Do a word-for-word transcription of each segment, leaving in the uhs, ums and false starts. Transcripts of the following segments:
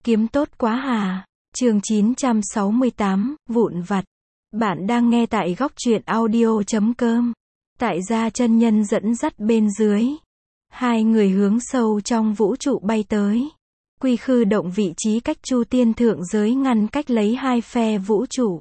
Kiếm tốt quá hà. Chương chín trăm sáu mươi tám, vụn vặt. Bạn đang nghe tại góc truyện audio chấm com. Tại gia chân nhân dẫn dắt bên dưới. Hai người hướng sâu trong vũ trụ bay tới. Quy khư động vị trí cách Chu Tiên thượng giới ngăn cách lấy hai phe vũ trụ.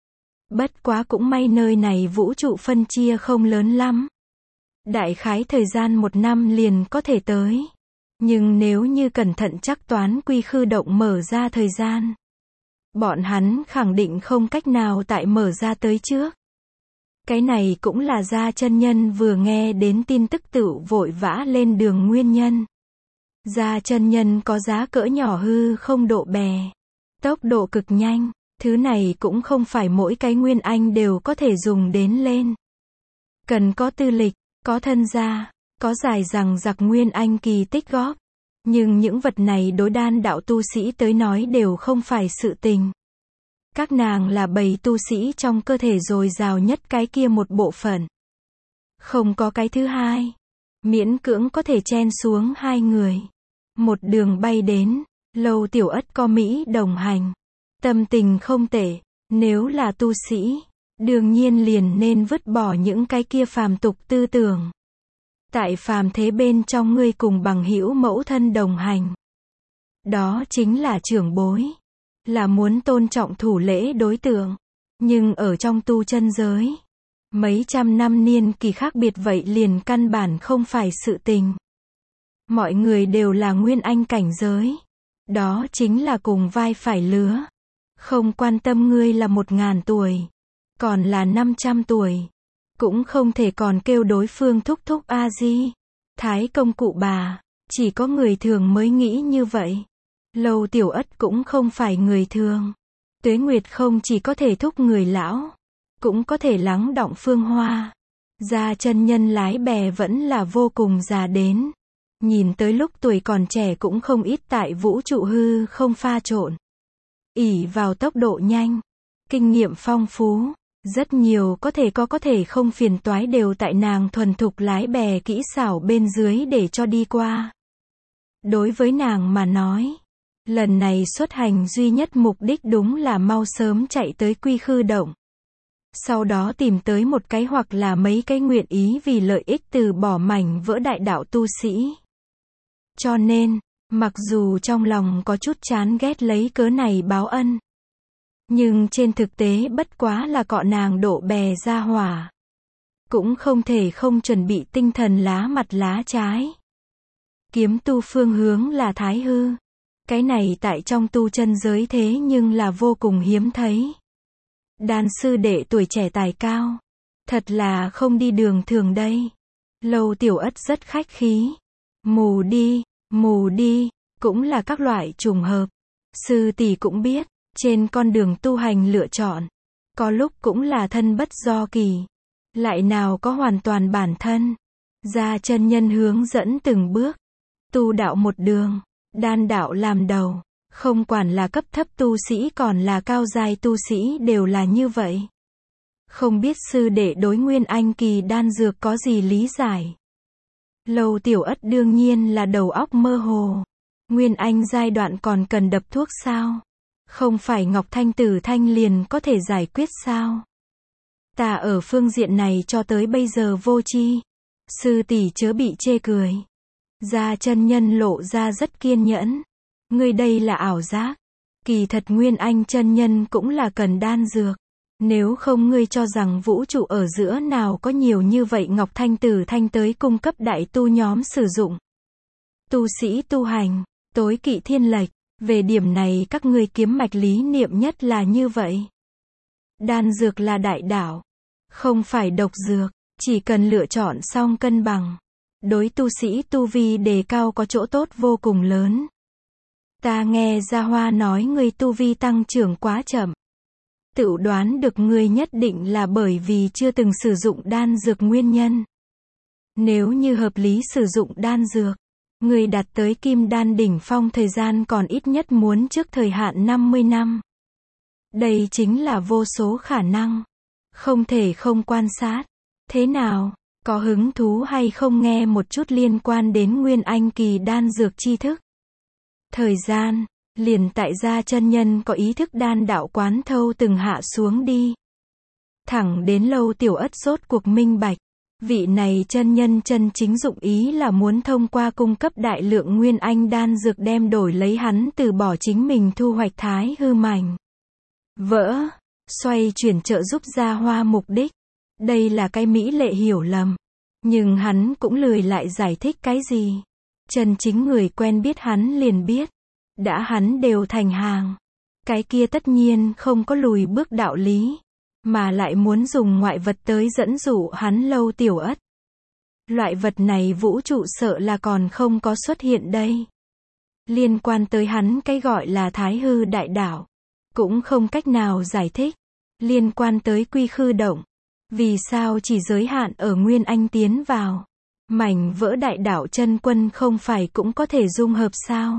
Bất quá cũng may nơi này vũ trụ phân chia không lớn lắm. Đại khái thời gian một năm liền có thể tới. Nhưng nếu như cẩn thận chắc toán quy khư động mở ra thời gian, bọn hắn khẳng định không cách nào tại mở ra tới trước. Cái này cũng là gia chân nhân vừa nghe đến tin tức tựu vội vã lên đường nguyên nhân. Gia chân nhân có giá cỡ nhỏ hư không độ bè. Tốc độ cực nhanh, thứ này cũng không phải mỗi cái nguyên anh đều có thể dùng đến lên. Cần có tư lịch, có thân gia, có dài rằng giặc nguyên anh kỳ tích góp. Nhưng những vật này đối đan đạo tu sĩ tới nói đều không phải sự tình. Các nàng là bầy tu sĩ trong cơ thể dồi dào nhất cái kia một bộ phận. Không có cái thứ hai. Miễn cưỡng có thể chen xuống hai người. Một đường bay đến, Lâu Tiểu Ất có Mỹ đồng hành. Tâm tình không tệ, nếu là tu sĩ, đương nhiên liền nên vứt bỏ những cái kia phàm tục tư tưởng. Tại phàm thế bên trong ngươi cùng bằng hữu mẫu thân đồng hành. Đó chính là trưởng bối. Là muốn tôn trọng thủ lễ đối tượng. Nhưng ở trong tu chân giới, mấy trăm năm niên kỳ khác biệt vậy liền căn bản không phải sự tình. Mọi người đều là nguyên anh cảnh giới. Đó chính là cùng vai phải lứa. Không quan tâm ngươi là một ngàn tuổi. Còn là năm trăm tuổi. Cũng không thể còn kêu đối phương thúc thúc a di. Thái công cụ bà. Chỉ có người thường mới nghĩ như vậy. Lâu Tiểu Ất cũng không phải người thường. Tuế Nguyệt không chỉ có thể thúc người lão. Cũng có thể lắng đọng phương hoa. Gia chân nhân lái bè vẫn là vô cùng già đến. Nhìn tới lúc tuổi còn trẻ cũng không ít tại vũ trụ hư không pha trộn. ỷ vào tốc độ nhanh. Kinh nghiệm phong phú. Rất nhiều có thể có có thể không phiền toái đều tại nàng thuần thục lái bè kỹ xảo bên dưới để cho đi qua. Đối với nàng mà nói, lần này xuất hành duy nhất mục đích đúng là mau sớm chạy tới quy khư động. Sau đó tìm tới một cái hoặc là mấy cái nguyện ý vì lợi ích từ bỏ mảnh vỡ đại đạo tu sĩ. Cho nên, mặc dù trong lòng có chút chán ghét lấy cớ này báo ân. Nhưng trên thực tế bất quá là cọ nàng độ bè ra hỏa. Cũng không thể không chuẩn bị tinh thần lá mặt lá trái. Kiếm tu phương hướng là Thái Hư. Cái này tại trong tu chân giới thế nhưng là vô cùng hiếm thấy. Đan sư đệ tuổi trẻ tài cao. Thật là không đi đường thường đây. Lâu Tiểu Ất rất khách khí. Mù đi, mù đi, cũng là các loại trùng hợp. Sư tỷ cũng biết. Trên con đường tu hành lựa chọn, có lúc cũng là thân bất do kỳ, lại nào có hoàn toàn bản thân. Gia chân nhân hướng dẫn từng bước, tu đạo một đường, đan đạo làm đầu, không quản là cấp thấp tu sĩ còn là cao giai tu sĩ đều là như vậy. Không biết sư đệ đối nguyên anh kỳ đan dược có gì lý giải. Lâu Tiểu Ất đương nhiên là đầu óc mơ hồ. Nguyên anh giai đoạn còn cần đập thuốc sao? Không phải Ngọc Thanh Tử Thanh liền có thể giải quyết sao? Ta ở phương diện này cho tới bây giờ vô tri. Sư tỷ chớ bị chê cười. Gia chân nhân lộ ra rất kiên nhẫn. Ngươi đây là ảo giác. Kỳ thật Nguyên Anh chân nhân cũng là cần đan dược. Nếu không ngươi cho rằng vũ trụ ở giữa nào có nhiều như vậy Ngọc Thanh Tử Thanh tới cung cấp đại tu nhóm sử dụng. Tu sĩ tu hành, tối kỵ thiên lệch. Về điểm này các ngươi kiếm mạch lý niệm nhất là như vậy. Đan dược là đại đạo, không phải độc dược, chỉ cần lựa chọn xong cân bằng. Đối tu sĩ tu vi đề cao có chỗ tốt vô cùng lớn. Ta nghe Gia Hoa nói ngươi tu vi tăng trưởng quá chậm. Tự đoán được ngươi nhất định là bởi vì chưa từng sử dụng đan dược nguyên nhân. Nếu như hợp lý sử dụng đan dược, người đạt tới kim đan đỉnh phong thời gian còn ít nhất muốn trước thời hạn năm mươi năm. Đây chính là vô số khả năng. Không thể không quan sát. Thế nào, có hứng thú hay không nghe một chút liên quan đến Nguyên Anh kỳ đan dược tri thức? Thời gian, Liền tại gia chân nhân có ý thức đan đạo quán thâu từng hạ xuống đi. Thẳng đến Lâu Tiểu Ất rốt cuộc minh bạch. Vị này chân nhân chân chính dụng ý là muốn thông qua cung cấp đại lượng nguyên anh đan dược đem đổi lấy hắn từ bỏ chính mình thu hoạch thái hư mảnh vỡ, xoay chuyển trợ giúp gia hoa mục đích. Đây là cái mỹ lệ hiểu lầm. Nhưng hắn cũng lười lại giải thích cái gì. Chân chính người quen biết hắn liền biết. Đã hắn đều thành hàng. Cái kia tất nhiên không có lùi bước đạo lý. Mà lại muốn dùng ngoại vật tới dẫn dụ hắn Lâu Tiểu Ất. Loại vật này vũ trụ sợ là còn không có xuất hiện đây. Liên quan tới hắn cái gọi là thái hư đại đạo. Cũng không cách nào giải thích. Liên quan tới quy khư động. Vì sao chỉ giới hạn ở Nguyên Anh tiến vào. Mảnh vỡ đại đạo chân quân không phải cũng có thể dung hợp sao?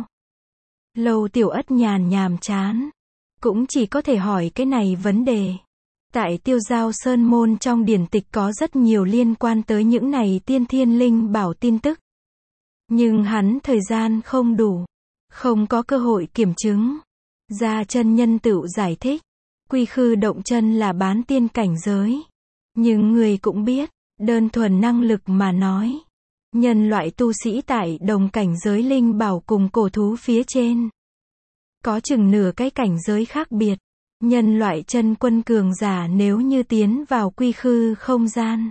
Lâu Tiểu Ất nhàn nhàm chán. Cũng chỉ có thể hỏi cái này vấn đề. Tại Tiêu Giao Sơn Môn trong điển tịch có rất nhiều liên quan tới những này tiên thiên linh bảo tin tức. Nhưng hắn thời gian không đủ. Không có cơ hội kiểm chứng. Gia chân nhân tự giải thích. Quy khư động chân là bán tiên cảnh giới. Nhưng người cũng biết, đơn thuần năng lực mà nói. Nhân loại tu sĩ tại đồng cảnh giới linh bảo cùng cổ thú phía trên. Có chừng nửa cái cảnh giới khác biệt. Nhân loại chân quân cường giả nếu như tiến vào quy khư không gian.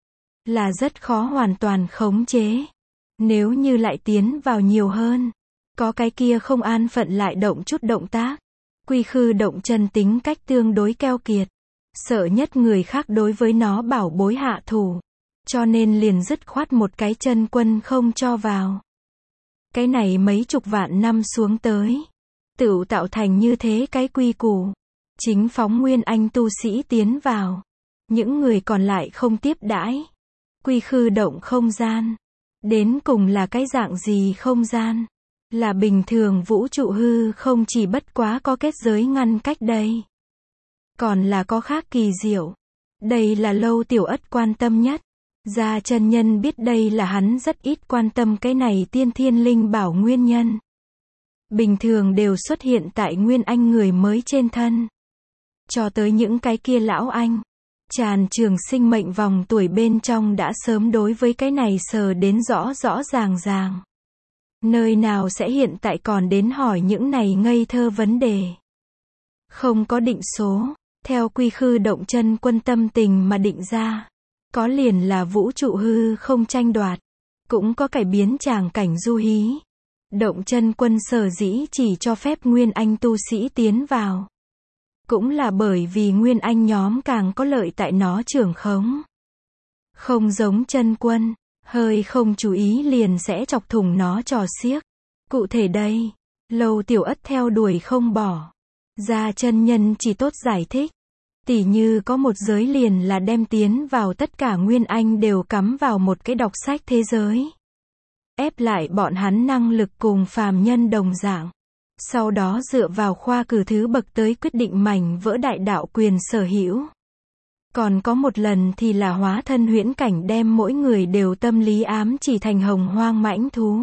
Là rất khó hoàn toàn khống chế. Nếu như lại tiến vào nhiều hơn. Có cái kia không an phận lại động chút động tác. Quy khư động chân tính cách tương đối keo kiệt. Sợ nhất người khác đối với nó bảo bối hạ thủ. Cho nên liền dứt khoát một cái chân quân không cho vào. Cái này mấy chục vạn năm xuống tới. Tự tạo thành như thế cái quy củ. Chính phóng nguyên anh tu sĩ tiến vào. Những người còn lại không tiếp đãi. Quy khư động không gian. Đến cùng là cái dạng gì không gian? Là bình thường vũ trụ hư không chỉ bất quá có kết giới ngăn cách đây. Còn là có khác kỳ diệu. Đây là Lâu Tiểu Ất quan tâm nhất. Gia chân nhân biết đây là hắn rất ít quan tâm cái này tiên thiên linh bảo nguyên nhân. Bình thường đều xuất hiện tại nguyên anh người mới trên thân. Cho tới những cái kia lão anh. Tràn trường sinh mệnh vòng tuổi bên trong đã sớm đối với cái này sờ đến rõ rõ ràng ràng. Nơi nào sẽ hiện tại còn đến hỏi những này ngây thơ vấn đề. Không có định số. Theo quy khư động chân quân tâm tình mà định ra. Có liền là vũ trụ hư không tranh đoạt. Cũng có cải biến tràng cảnh du hí. Động chân quân sở dĩ chỉ cho phép nguyên anh tu sĩ tiến vào. Cũng là bởi vì nguyên anh nhóm càng có lợi tại nó trưởng khống. Không giống chân quân. Hơi không chú ý liền sẽ chọc thủng nó trò xiếc. Cụ thể đây. Lâu Tiểu Ất theo đuổi không bỏ. Gia chân nhân chỉ tốt giải thích. Tỉ như có một giới liền là đem tiến vào tất cả nguyên anh đều cắm vào một cái đọc sách thế giới. Ép lại bọn hắn năng lực cùng phàm nhân đồng dạng. Sau đó dựa vào khoa cử thứ bậc tới quyết định mảnh vỡ đại đạo quyền sở hữu. Còn có một lần thì là hóa thân huyễn cảnh đem mỗi người đều tâm lý ám chỉ thành hồng hoang mãnh thú.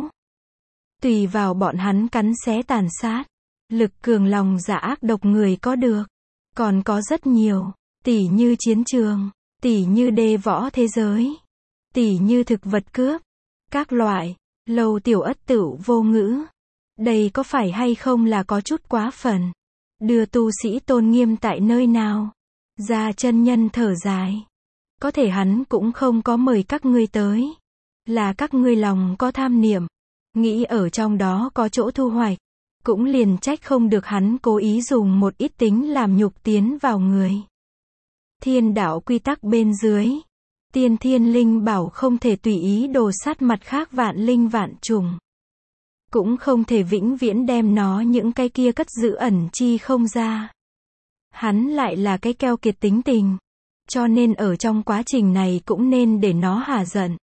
Tùy vào bọn hắn cắn xé tàn sát. Lực cường lòng dạ ác độc người có được. Còn có rất nhiều. Tỉ như chiến trường. Tỉ như đê võ thế giới. Tỉ như thực vật cướp. Các loại. Lâu Tiểu Ất tự vô ngữ. Đây có phải hay không là có chút quá phần. Đưa tu sĩ tôn nghiêm tại nơi nào. Gia chân nhân thở dài. Có thể hắn cũng không có mời các ngươi tới. Là các ngươi lòng có tham niệm. Nghĩ ở trong đó có chỗ thu hoạch. Cũng liền trách không được hắn cố ý dùng một ít tính làm nhục tiến vào người. Thiên đạo quy tắc bên dưới. Tiên thiên linh bảo không thể tùy ý đồ sát mặt khác vạn linh vạn trùng. Cũng không thể vĩnh viễn đem nó những cái kia cất giữ ẩn chi không ra. Hắn lại là cái keo kiệt tính tình. Cho nên ở trong quá trình này cũng nên để nó hả giận.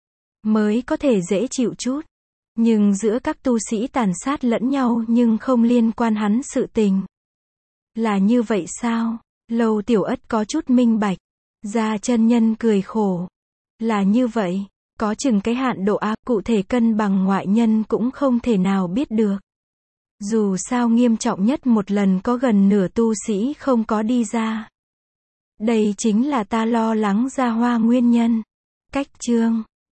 Mới có thể dễ chịu chút. Nhưng giữa các tu sĩ tàn sát lẫn nhau nhưng không liên quan hắn sự tình. Là như vậy sao? Lâu Tiểu Ất có chút minh bạch. Gia chân nhân cười khổ. Là như vậy. Có chừng cái hạn độ ác cụ thể cân bằng ngoại nhân cũng không thể nào biết được. Dù sao nghiêm trọng nhất một lần có gần nửa tu sĩ không có đi ra. Đây chính là ta lo lắng Gia Hoa nguyên nhân. Cách chương